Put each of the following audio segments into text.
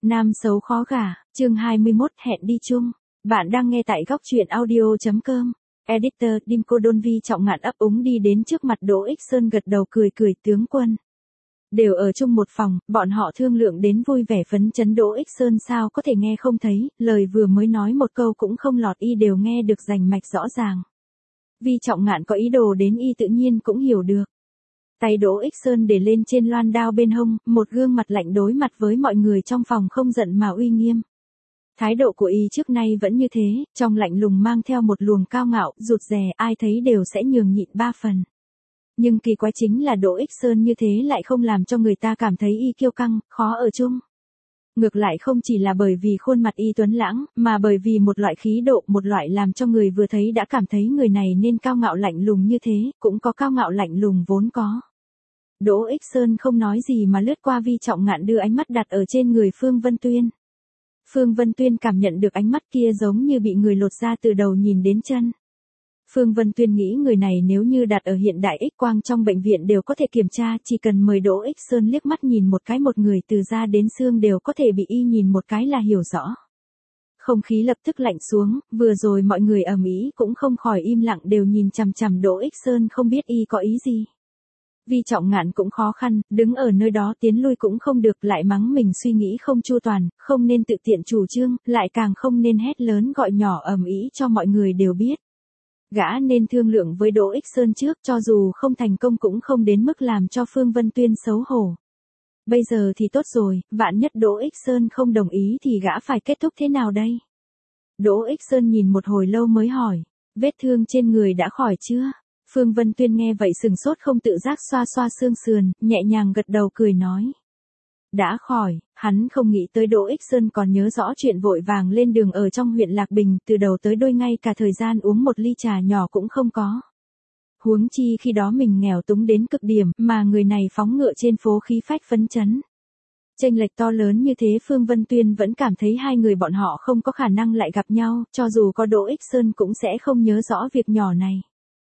Nam xấu khó gả, chương 21 hẹn đi chung. Bạn đang nghe tại góc truyện audio.com. Editor Dimco Don Vi Trọng Ngạn ấp úng đi đến trước mặt Đỗ Ích Sơn gật đầu cười tướng quân. Đều ở chung một phòng, bọn họ thương lượng đến vui vẻ phấn chấn. Đỗ Ích Sơn sao có thể nghe không thấy, lời vừa mới nói một câu cũng không lọt y đều nghe được rành mạch rõ ràng. Vi Trọng Ngạn có ý đồ đến y tự nhiên cũng hiểu được. Tay Đỗ Ích Sơn để lên trên loan đao bên hông, một gương mặt lạnh đối mặt với mọi người trong phòng không giận mà uy nghiêm. Thái độ của y trước nay vẫn như thế, trong lạnh lùng mang theo một luồng cao ngạo, rụt rè, ai thấy đều sẽ nhường nhịn ba phần. Nhưng kỳ quái chính là Đỗ Ích Sơn như thế lại không làm cho người ta cảm thấy y kiêu căng, khó ở chung. Ngược lại không chỉ là bởi vì khuôn mặt y tuấn lãng, mà bởi vì một loại khí độ, một loại làm cho người vừa thấy đã cảm thấy người này nên cao ngạo lạnh lùng như thế, cũng có cao ngạo lạnh lùng vốn có. Đỗ Ích Sơn không nói gì mà lướt qua Vi Trọng Ngạn đưa ánh mắt đặt ở trên người Phương Vân Tuyên. Phương Vân Tuyên cảm nhận được ánh mắt kia giống như bị người lột ra từ đầu nhìn đến chân. Phương Vân Tuyên nghĩ người này nếu như đặt ở hiện đại X quang trong bệnh viện đều có thể kiểm tra, chỉ cần mời Đỗ Ích Sơn liếc mắt nhìn một cái một người từ da đến xương đều có thể bị y nhìn một cái là hiểu rõ. Không khí lập tức lạnh xuống, vừa rồi mọi người ầm ĩ cũng không khỏi im lặng đều nhìn chằm chằm Đỗ Ích Sơn không biết y có ý gì. Vi Trọng Ngạn cũng khó khăn, đứng ở nơi đó tiến lui cũng không được, lại mắng mình suy nghĩ không chu toàn, không nên tự tiện chủ trương, lại càng không nên hét lớn gọi nhỏ ầm ĩ cho mọi người đều biết. Gã nên thương lượng với Đỗ Ích Sơn trước, cho dù không thành công cũng không đến mức làm cho Phương Vân Tuyên xấu hổ. Bây giờ thì tốt rồi, vạn nhất Đỗ Ích Sơn không đồng ý thì gã phải kết thúc thế nào đây? Đỗ Ích Sơn nhìn một hồi lâu mới hỏi, vết thương trên người đã khỏi chưa? Phương Vân Tuyên nghe vậy sừng sốt không tự giác xoa xoa xương sườn, nhẹ nhàng gật đầu cười nói. Đã khỏi, hắn không nghĩ tới Đỗ Ích Sơn còn nhớ rõ chuyện vội vàng lên đường ở trong huyện Lạc Bình, từ đầu tới đuôi ngay cả thời gian uống một ly trà nhỏ cũng không có. Huống chi khi đó mình nghèo túng đến cực điểm, mà người này phóng ngựa trên phố khí phách phấn chấn. Chênh lệch to lớn như thế Phương Vân Tuyên vẫn cảm thấy hai người bọn họ không có khả năng lại gặp nhau, cho dù có Đỗ Ích Sơn cũng sẽ không nhớ rõ việc nhỏ này.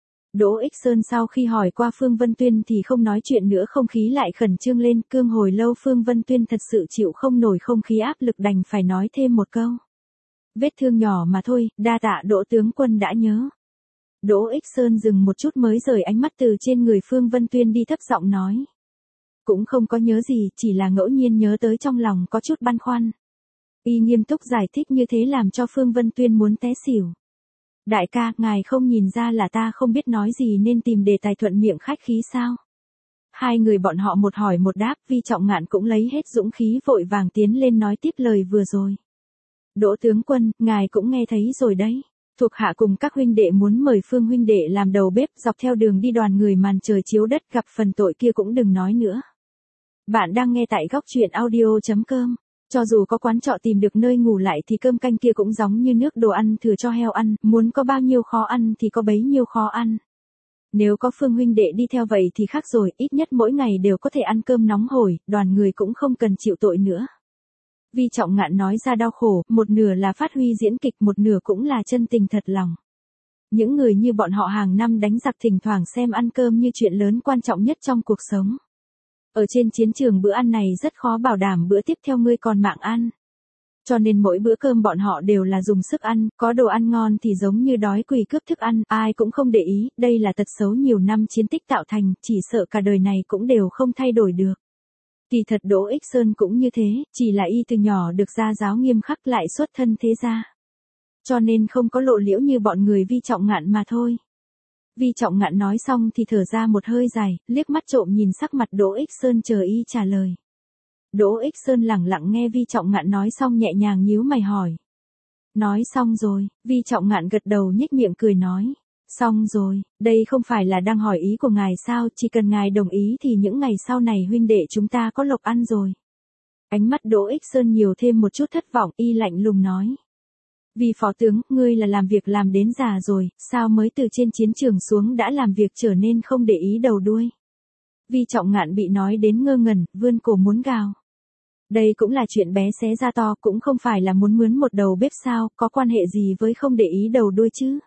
Đỗ Ích Sơn sau khi hỏi qua Phương Vân Tuyên thì không nói chuyện nữa, không khí lại khẩn trương lên, cương hồi lâu Phương Vân Tuyên thật sự chịu không nổi không khí áp lực đành phải nói thêm một câu. Vết thương nhỏ mà thôi, đa tạ Đỗ tướng quân đã nhớ. Đỗ Ích Sơn dừng một chút mới rời ánh mắt từ trên người Phương Vân Tuyên đi, thấp giọng nói. Cũng không có nhớ gì, chỉ là ngẫu nhiên nhớ tới trong lòng có chút băn khoăn. Y nghiêm túc giải thích như thế làm cho Phương Vân Tuyên muốn té xỉu. Đại ca, ngài không nhìn ra là ta không biết nói gì nên tìm đề tài thuận miệng khách khí sao? Hai người bọn họ một hỏi một đáp, Vi Trọng Ngạn cũng lấy hết dũng khí vội vàng tiến lên nói tiếp lời vừa rồi. Đỗ tướng quân, ngài cũng nghe thấy rồi đấy. Thuộc hạ cùng các huynh đệ muốn mời Phương huynh đệ làm đầu bếp, dọc theo đường đi đoàn người màn trời chiếu đất, gặp phần tội kia cũng đừng nói nữa. Bạn đang nghe tại góc truyện audio.com. Cho dù có quán trọ tìm được nơi ngủ lại thì cơm canh kia cũng giống như nước đồ ăn thừa cho heo ăn, muốn có bao nhiêu khó ăn thì có bấy nhiêu khó ăn. Nếu có Phương huynh đệ đi theo vậy thì khác rồi, ít nhất mỗi ngày đều có thể ăn cơm nóng hổi, đoàn người cũng không cần chịu tội nữa. Vi Trọng Ngạn nói ra đau khổ, một nửa là phát huy diễn kịch, một nửa cũng là chân tình thật lòng. Những người như bọn họ hàng năm đánh giặc thỉnh thoảng xem ăn cơm như chuyện lớn quan trọng nhất trong cuộc sống. Ở trên chiến trường bữa ăn này rất khó bảo đảm bữa tiếp theo ngươi còn mạng ăn. Cho nên mỗi bữa cơm bọn họ đều là dùng sức ăn, có đồ ăn ngon thì giống như đói quỳ cướp thức ăn, ai cũng không để ý, đây là tật xấu nhiều năm chiến tích tạo thành, chỉ sợ cả đời này cũng đều không thay đổi được. Kỳ thật Đỗ Ích Sơn cũng như thế, chỉ là y từ nhỏ được gia giáo nghiêm khắc lại xuất thân thế gia. Cho nên không có lộ liễu như bọn người Vi Trọng Ngạn mà thôi. Vi Trọng Ngạn nói xong thì thở ra một hơi dài, liếc mắt trộm nhìn sắc mặt Đỗ Ích Sơn chờ y trả lời. Đỗ Ích Sơn lẳng lặng nghe Vi Trọng Ngạn nói xong nhẹ nhàng nhíu mày hỏi. Nói xong rồi, Vi Trọng Ngạn gật đầu nhếch miệng cười nói. Xong rồi, đây không phải là đang hỏi ý của ngài sao, chỉ cần ngài đồng ý thì những ngày sau này huynh đệ chúng ta có lộc ăn rồi. Ánh mắt Đỗ Ích Sơn nhiều thêm một chút thất vọng, y lạnh lùng nói. Vì phó tướng, ngươi là làm việc làm đến già rồi, sao mới từ trên chiến trường xuống đã làm việc trở nên không để ý đầu đuôi. Vi Trọng Ngạn bị nói đến ngơ ngẩn, vươn cổ muốn gào. Đây cũng là chuyện bé xé ra to, cũng không phải là muốn mướn một đầu bếp sao, có quan hệ gì với không để ý đầu đuôi chứ.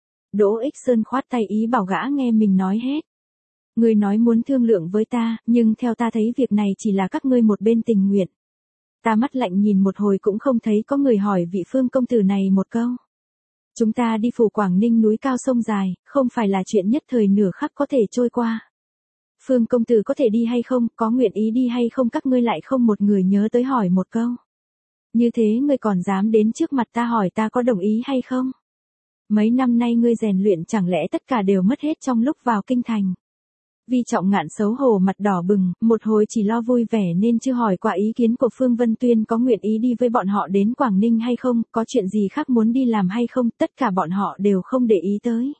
Đỗ Ích Sơn khoát tay ý bảo gã nghe mình nói hết. Ngươi nói muốn thương lượng với ta, nhưng theo ta thấy việc này chỉ là các ngươi một bên tình nguyện. Ta mắt lạnh nhìn một hồi cũng không thấy có người hỏi vị Phương công tử này một câu. Chúng ta đi phủ Quảng Ninh núi cao sông dài, không phải là chuyện nhất thời nửa khắc có thể trôi qua. Phương công tử có thể đi hay không, có nguyện ý đi hay không, các ngươi lại không một người nhớ tới hỏi một câu. Như thế ngươi còn dám đến trước mặt ta hỏi ta có đồng ý hay không? Mấy năm nay ngươi rèn luyện chẳng lẽ tất cả đều mất hết trong lúc vào kinh thành? Vi Trọng Ngạn xấu hổ mặt đỏ bừng, một hồi chỉ lo vui vẻ nên chưa hỏi qua ý kiến của Phương Vân Tuyên có nguyện ý đi với bọn họ đến Quảng Ninh hay không, có chuyện gì khác muốn đi làm hay không, tất cả bọn họ đều không để ý tới.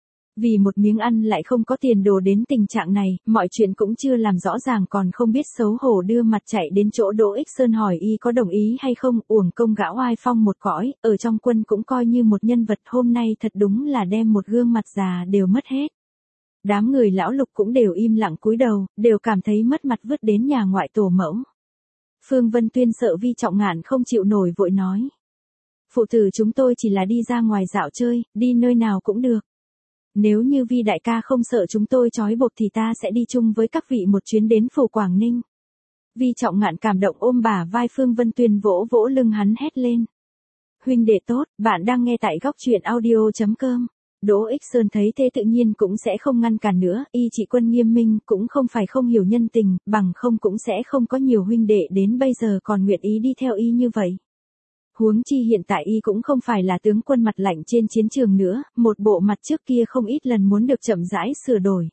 Vì một miếng ăn lại không có tiền đồ đến tình trạng này, mọi chuyện cũng chưa làm rõ ràng còn không biết xấu hổ đưa mặt chạy đến chỗ Đỗ Ích Sơn hỏi y có đồng ý hay không, uổng công gã oai phong một cõi, ở trong quân cũng coi như một nhân vật, hôm nay thật đúng là đem một gương mặt già đều mất hết. Đám người lão Lục cũng đều im lặng cúi đầu, đều cảm thấy mất mặt vứt đến nhà ngoại tổ mẫu. Phương Vân Tuyên sợ Vi Trọng Ngạn không chịu nổi vội nói. Phụ tử chúng tôi chỉ là đi ra ngoài dạo chơi, đi nơi nào cũng được. Nếu như Vi đại ca không sợ chúng tôi trói buộc thì ta sẽ đi chung với các vị một chuyến đến phủ Quảng Ninh. Vi Trọng Ngạn cảm động ôm bả vai Phương Vân Tuyên vỗ vỗ lưng hắn hét lên. Huynh đệ tốt, bạn đang nghe tại góc truyện audio.com. Đỗ Ích Sơn thấy thế tự nhiên cũng sẽ không ngăn cản nữa, y chỉ quân nghiêm minh cũng không phải không hiểu nhân tình, bằng không cũng sẽ không có nhiều huynh đệ đến bây giờ còn nguyện ý đi theo y như vậy. Huống chi hiện tại y cũng không phải là tướng quân mặt lạnh trên chiến trường nữa, một bộ mặt trước kia không ít lần muốn được chậm rãi sửa đổi.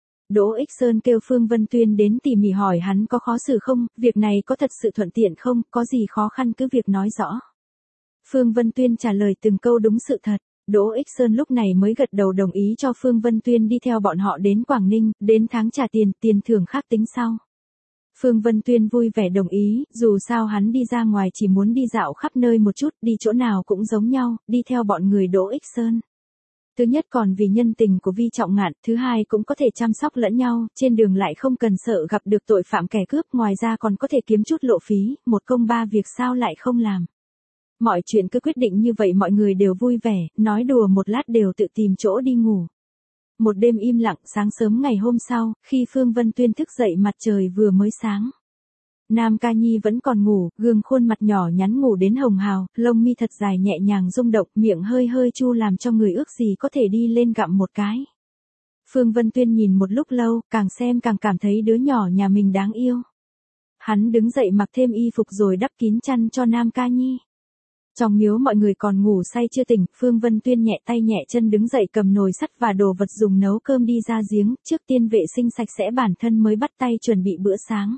Đỗ Ích Sơn kêu Phương Vân Tuyên đến tỉ mỉ hỏi hắn có khó xử không, việc này có thật sự thuận tiện không, có gì khó khăn cứ việc nói rõ. Phương Vân Tuyên trả lời từng câu đúng sự thật. Đỗ Ích Sơn lúc này mới gật đầu đồng ý cho Phương Vân Tuyên đi theo bọn họ đến Quảng Ninh, đến tháng trả tiền thưởng khác tính sau. Phương Vân Tuyên vui vẻ đồng ý, dù sao hắn đi ra ngoài chỉ muốn đi dạo khắp nơi một chút, đi chỗ nào cũng giống nhau, đi theo bọn người Đỗ Ích Sơn. Thứ nhất còn vì nhân tình của Vi Trọng Ngạn, thứ hai cũng có thể chăm sóc lẫn nhau, trên đường lại không cần sợ gặp được tội phạm kẻ cướp, ngoài ra còn có thể kiếm chút lộ phí, một công ba việc sao lại không làm. Mọi chuyện cứ quyết định như vậy mọi người đều vui vẻ, nói đùa một lát đều tự tìm chỗ đi ngủ. Một đêm im lặng, sáng sớm ngày hôm sau, khi Phương Vân Tuyên thức dậy mặt trời vừa mới sáng. Nam Ca Nhi vẫn còn ngủ, gương khuôn mặt nhỏ nhắn ngủ đến hồng hào, lông mi thật dài nhẹ nhàng rung động, miệng hơi hơi chu làm cho người ước gì có thể đi lên gặm một cái. Phương Vân Tuyên nhìn một lúc lâu, càng xem càng cảm thấy đứa nhỏ nhà mình đáng yêu. Hắn đứng dậy mặc thêm y phục rồi đắp kín chăn cho Nam Ca Nhi. Trong miếu mọi người còn ngủ say chưa tỉnh, Phương Vân Tuyên nhẹ tay nhẹ chân đứng dậy cầm nồi sắt và đồ vật dùng nấu cơm đi ra giếng, trước tiên vệ sinh sạch sẽ bản thân mới bắt tay chuẩn bị bữa sáng.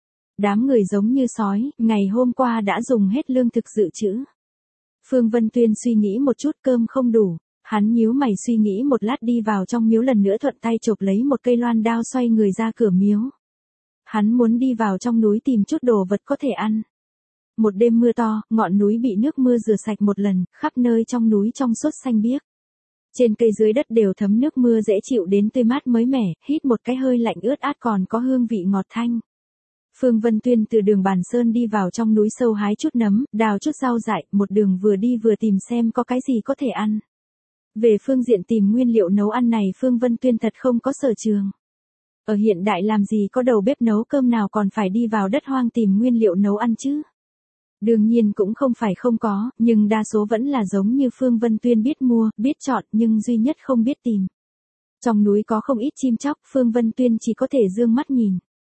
Đám người giống như sói, ngày hôm qua đã dùng hết lương thực dự trữ. Phương Vân Tuyên suy nghĩ một chút cơm không đủ, hắn nhíu mày suy nghĩ một lát đi vào trong miếu lần nữa thuận tay chộp lấy một cây loan đao xoay người ra cửa miếu. Hắn muốn đi vào trong núi tìm chút đồ vật có thể ăn. Một đêm mưa to, ngọn núi bị nước mưa rửa sạch một lần, khắp nơi trong núi trong suốt xanh biếc. Trên cây dưới đất đều thấm nước mưa dễ chịu đến tươi mát mới mẻ, hít một cái hơi lạnh ướt át còn có hương vị ngọt thanh. Phương Vân Tuyên từ đường Bàn Sơn đi vào trong núi sâu hái chút nấm, đào chút rau dại, một đường vừa đi vừa tìm xem có cái gì có thể ăn. Về phương diện tìm nguyên liệu nấu ăn này Phương Vân Tuyên thật không có sở trường. Ở hiện đại làm gì có đầu bếp nấu cơm nào còn phải đi vào đất hoang tìm nguyên liệu nấu ăn chứ. Đương nhiên cũng không phải không có, nhưng đa số vẫn là giống như Phương Vân Tuyên biết mua, biết chọn nhưng duy nhất không biết tìm. Trong núi có không ít chim chóc, Phương Vân Tuyên chỉ có thể dương mắt nhìn.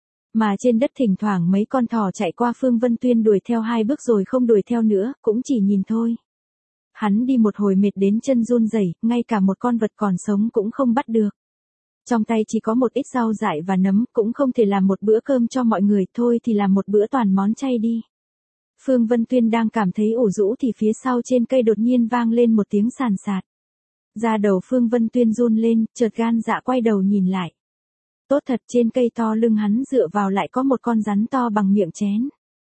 Mà trên đất thỉnh thoảng mấy con thỏ chạy qua Phương Vân Tuyên đuổi theo 2 bước rồi không đuổi theo nữa, cũng chỉ nhìn thôi. Hắn đi một hồi mệt đến chân run rẩy, ngay cả một con vật còn sống cũng không bắt được. Trong tay chỉ có một ít rau dại và nấm, cũng không thể làm một bữa cơm cho mọi người, thôi thì làm một bữa toàn món chay đi. Phương Vân Tuyên đang cảm thấy ủ rũ thì phía sau trên cây đột nhiên vang lên một tiếng sàn sạt. Da đầu Phương Vân Tuyên run lên, chợt gan dạ quay đầu nhìn lại. Tốt thật trên cây to lưng hắn dựa vào lại có một con rắn to bằng miệng chén.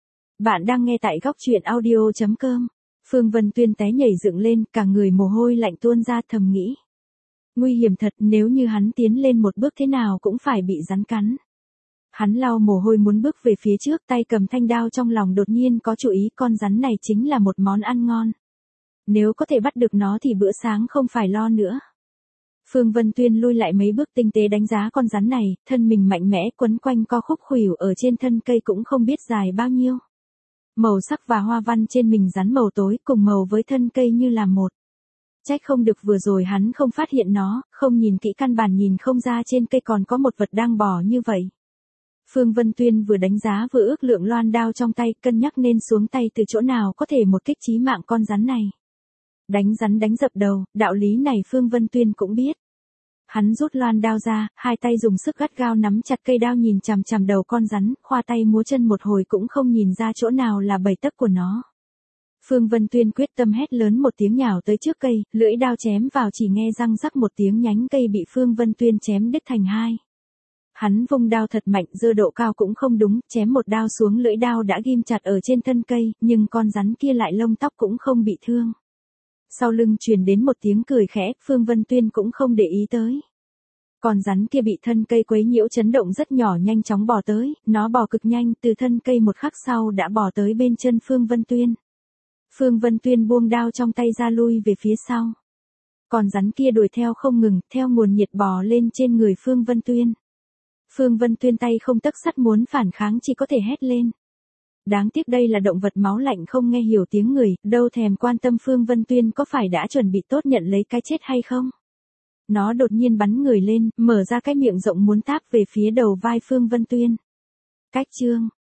Bạn đang nghe tại góc truyện audio.com. Phương Vân Tuyên té nhảy dựng lên, cả người mồ hôi lạnh tuôn ra thầm nghĩ. Nguy hiểm thật, nếu như hắn tiến lên một bước thế nào cũng phải bị rắn cắn. Hắn lau mồ hôi muốn bước về phía trước, tay cầm thanh đao trong lòng đột nhiên có chú ý con rắn này chính là một món ăn ngon. Nếu có thể bắt được nó thì bữa sáng không phải lo nữa. Phương Vân Tuyên lui lại mấy bước tinh tế đánh giá con rắn này, thân mình mạnh mẽ quấn quanh co khúc khuỷu ở trên thân cây cũng không biết dài bao nhiêu. Màu sắc và hoa văn trên mình rắn màu tối cùng màu với thân cây như là một. Trách không được vừa rồi hắn không phát hiện nó, không nhìn kỹ căn bản nhìn không ra trên cây còn có một vật đang bò như vậy. Phương Vân Tuyên vừa đánh giá vừa ước lượng loan đao trong tay, cân nhắc nên xuống tay từ chỗ nào có thể một kích chí mạng con rắn này. Đánh rắn đánh dập đầu, đạo lý này Phương Vân Tuyên cũng biết. Hắn rút loan đao ra, hai tay dùng sức gắt gao nắm chặt cây đao nhìn chằm chằm đầu con rắn, khoa tay múa chân một hồi cũng không nhìn ra chỗ nào là bầy tấc của nó. Phương Vân Tuyên quyết tâm hét lớn một tiếng nhào tới trước cây, lưỡi đao chém vào chỉ nghe răng rắc một tiếng nhánh cây bị Phương Vân Tuyên chém đứt thành hai. Hắn vung đao thật mạnh, giơ độ cao cũng không đúng, chém một đao xuống lưỡi đao đã ghim chặt ở trên thân cây, nhưng con rắn kia lại lông tóc cũng không bị thương. Sau lưng truyền đến một tiếng cười khẽ, Phương Vân Tuyên cũng không để ý tới. Con rắn kia bị thân cây quấy nhiễu chấn động rất nhỏ nhanh chóng bò tới, nó bò cực nhanh từ thân cây một khắc sau đã bò tới bên chân Phương Vân Tuyên. Phương Vân Tuyên buông đao trong tay ra lui về phía sau. Con rắn kia đuổi theo không ngừng, theo nguồn nhiệt bò lên trên người Phương Vân Tuyên. Phương Vân Tuyên tay không tấc sắt muốn phản kháng chỉ có thể hét lên. Đáng tiếc đây là động vật máu lạnh không nghe hiểu tiếng người, đâu thèm quan tâm Phương Vân Tuyên có phải đã chuẩn bị tốt nhận lấy cái chết hay không. Nó đột nhiên bắn người lên, mở ra cái miệng rộng muốn táp về phía đầu vai Phương Vân Tuyên. Cách chương